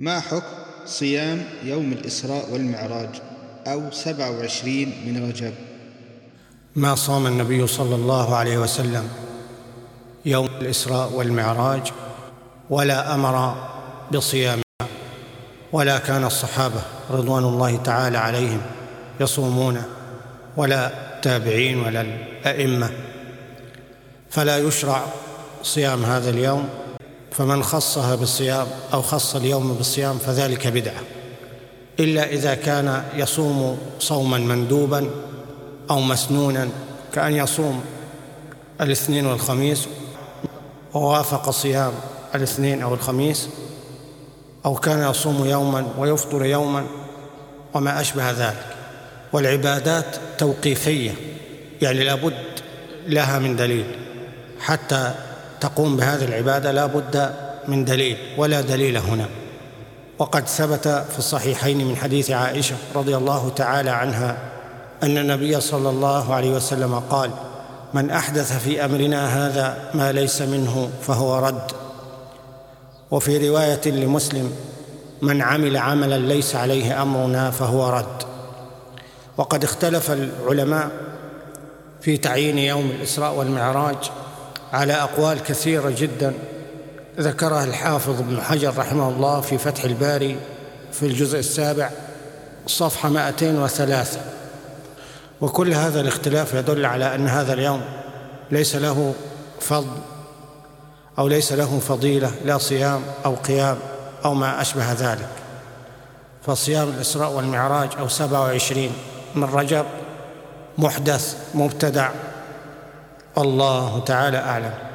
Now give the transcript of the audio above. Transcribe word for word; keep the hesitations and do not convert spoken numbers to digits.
ما حكم صيام يوم الإسراء والمعراج أو سبعة وعشرين من رجب؟ ما صام النبي صلى الله عليه وسلم يوم الإسراء والمعراج ولا أمر بصيامها، ولا كان الصحابة رضوان الله تعالى عليهم يصومون، ولا التابعين ولا الأئمة، فلا يشرع صيام هذا اليوم. فمن خصها بالصيام أو خص اليوم بالصيام فذلك بدعة، إلا إذا كان يصوم صوما مندوبا أو مسنونا، كأن يصوم الاثنين والخميس ووافق صيام الاثنين أو الخميس، أو كان يصوم يوما ويفطر يوما وما أشبه ذلك. والعبادات توقيفية، يعني لابد لها من دليل، حتى تقوم بهذه العبادة لا بد من دليل، ولا دليل هنا. وقد ثبت في الصحيحين من حديث عائشة رضي الله تعالى عنها أن النبي صلى الله عليه وسلم قال: من أحدث في أمرنا هذا ما ليس منه فهو رد. وفي رواية لمسلم: من عمل عملا ليس عليه أمرنا فهو رد. وقد اختلف العلماء في تعيين يوم الإسراء والمعراج على أقوال كثيرة جدا، ذكرها الحافظ ابن حجر رحمه الله في فتح الباري في الجزء السابع صفحة مائتين وثلاثة. وكل هذا الاختلاف يدل على أن هذا اليوم ليس له فضل أو ليس له فضيلة، لا صيام أو قيام أو ما أشبه ذلك. فصيام الإسراء والمعراج أو سبعة وعشرين من رجب محدث مبتدع، الله تعالى أعلم.